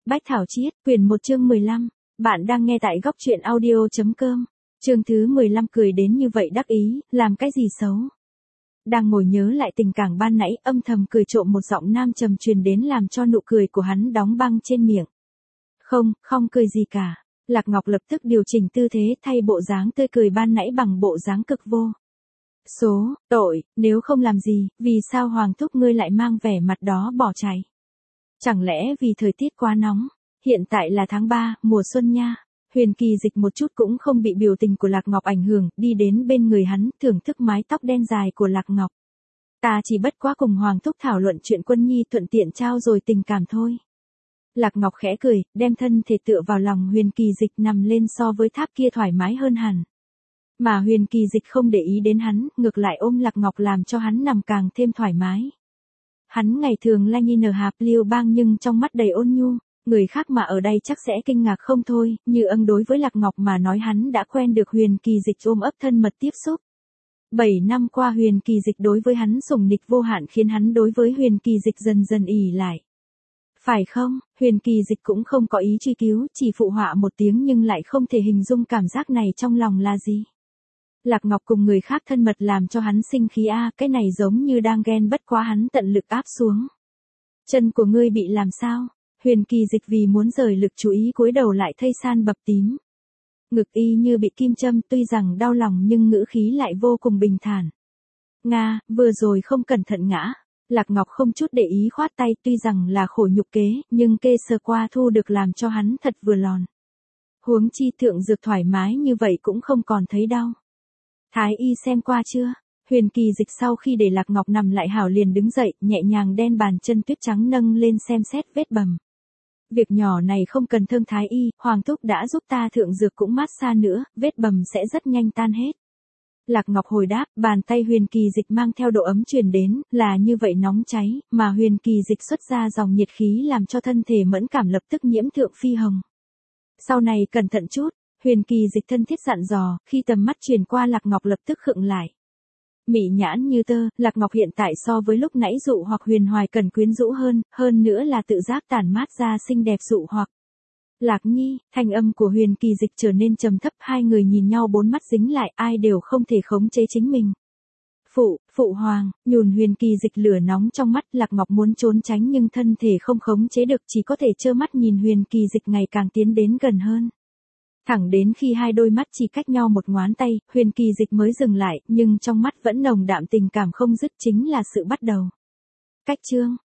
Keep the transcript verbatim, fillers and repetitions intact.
Bách Thảo Chiết, quyển một chương mười lăm. Bạn đang nghe tại góc truyện audio.com. Chương thứ mười lăm cười đến như vậy đắc ý, làm cái gì xấu. Đang ngồi nhớ lại tình cảm ban nãy, âm thầm cười trộm một giọng nam trầm truyền đến làm cho nụ cười của hắn đóng băng trên miệng. Không, không cười gì cả. Lạc Ngọc lập tức điều chỉnh tư thế thay bộ dáng tươi cười ban nãy bằng bộ dáng cực vô số, tội, nếu không làm gì, vì sao Hoàng thúc ngươi lại mang vẻ mặt đó bỏ chạy? Chẳng lẽ vì thời tiết quá nóng? Hiện tại là tháng ba, mùa xuân nha. Huyền Kỳ Dịch một chút cũng không bị biểu tình của Lạc Ngọc ảnh hưởng, đi đến bên người hắn, thưởng thức mái tóc đen dài của Lạc Ngọc. Ta chỉ bất quá cùng Hoàng thúc thảo luận chuyện Quân Nhi, thuận tiện trao dồi tình cảm thôi. Lạc Ngọc khẽ cười, đem thân thể tựa vào lòng Huyền Kỳ Dịch nằm lên so với tháp kia thoải mái hơn hẳn. Mà Huyền Kỳ Dịch không để ý đến hắn, ngược lại ôm Lạc Ngọc làm cho hắn nằm càng thêm thoải mái. Hắn ngày thường la nhi nở hạp liêu bang nhưng trong mắt đầy ôn nhu, người khác mà ở đây chắc sẽ kinh ngạc không thôi, như âng đối với Lạc Ngọc mà nói hắn đã quen được Huyền Kỳ Dịch ôm ấp thân mật tiếp xúc. Bảy năm qua Huyền Kỳ Dịch đối với hắn sủng nịch vô hạn khiến hắn đối với Huyền Kỳ Dịch dần dần ỉ lại. Phải không, Huyền Kỳ Dịch cũng không có ý truy cứu, chỉ phụ họa một tiếng nhưng lại không thể hình dung cảm giác này trong lòng là gì. Lạc Ngọc cùng người khác thân mật làm cho hắn sinh khí a, cái này giống như đang ghen bất quá hắn tận lực áp xuống. Chân của ngươi bị làm sao? Huyền Kỳ Dịch vì muốn rời lực chú ý cúi đầu lại thây san bập tím. Ngực y như bị kim châm, tuy rằng đau lòng nhưng ngữ khí lại vô cùng bình thản. Nga, vừa rồi không cẩn thận ngã. Lạc Ngọc không chút để ý khoát tay, tuy rằng là khổ nhục kế, nhưng kê sơ qua thu được làm cho hắn thật vừa lòn. Huống chi thượng dược thoải mái như vậy cũng không còn thấy đau. Thái y xem qua chưa? Huyền Kỳ Dịch sau khi để Lạc Ngọc nằm lại hảo liền đứng dậy, nhẹ nhàng đen bàn chân tuyết trắng nâng lên xem xét vết bầm. Việc nhỏ này không cần thương thái y, Hoàng thúc đã giúp ta thượng dược cũng mát xa nữa, vết bầm sẽ rất nhanh tan hết. Lạc Ngọc hồi đáp, bàn tay Huyền Kỳ Dịch mang theo độ ấm truyền đến, là như vậy nóng cháy, mà Huyền Kỳ Dịch xuất ra dòng nhiệt khí làm cho thân thể mẫn cảm lập tức nhiễm thượng phi hồng. Sau này cẩn thận chút. Huyền Kỳ Dịch thân thiết dặn dò, khi tầm mắt truyền qua Lạc Ngọc lập tức khựng lại. Mị nhãn như tơ, Lạc Ngọc hiện tại so với lúc nãy dụ hoặc huyền hoài cần quyến rũ hơn, hơn nữa là tự giác tản mát ra xinh đẹp dụ hoặc. Lạc Nhi, thanh âm của Huyền Kỳ Dịch trở nên trầm thấp, hai người nhìn nhau bốn mắt dính lại, ai đều không thể khống chế chính mình. Phụ, phụ hoàng, nhùn Huyền Kỳ Dịch lửa nóng trong mắt, Lạc Ngọc muốn trốn tránh nhưng thân thể không khống chế được, chỉ có thể trơ mắt nhìn Huyền Kỳ Dịch ngày càng tiến đến gần hơn. Thẳng đến khi hai đôi mắt chỉ cách nhau một ngón tay, Huyền Kỳ Dịch mới dừng lại, nhưng trong mắt vẫn nồng đạm tình cảm không dứt, chính là sự bắt đầu. Cách chương,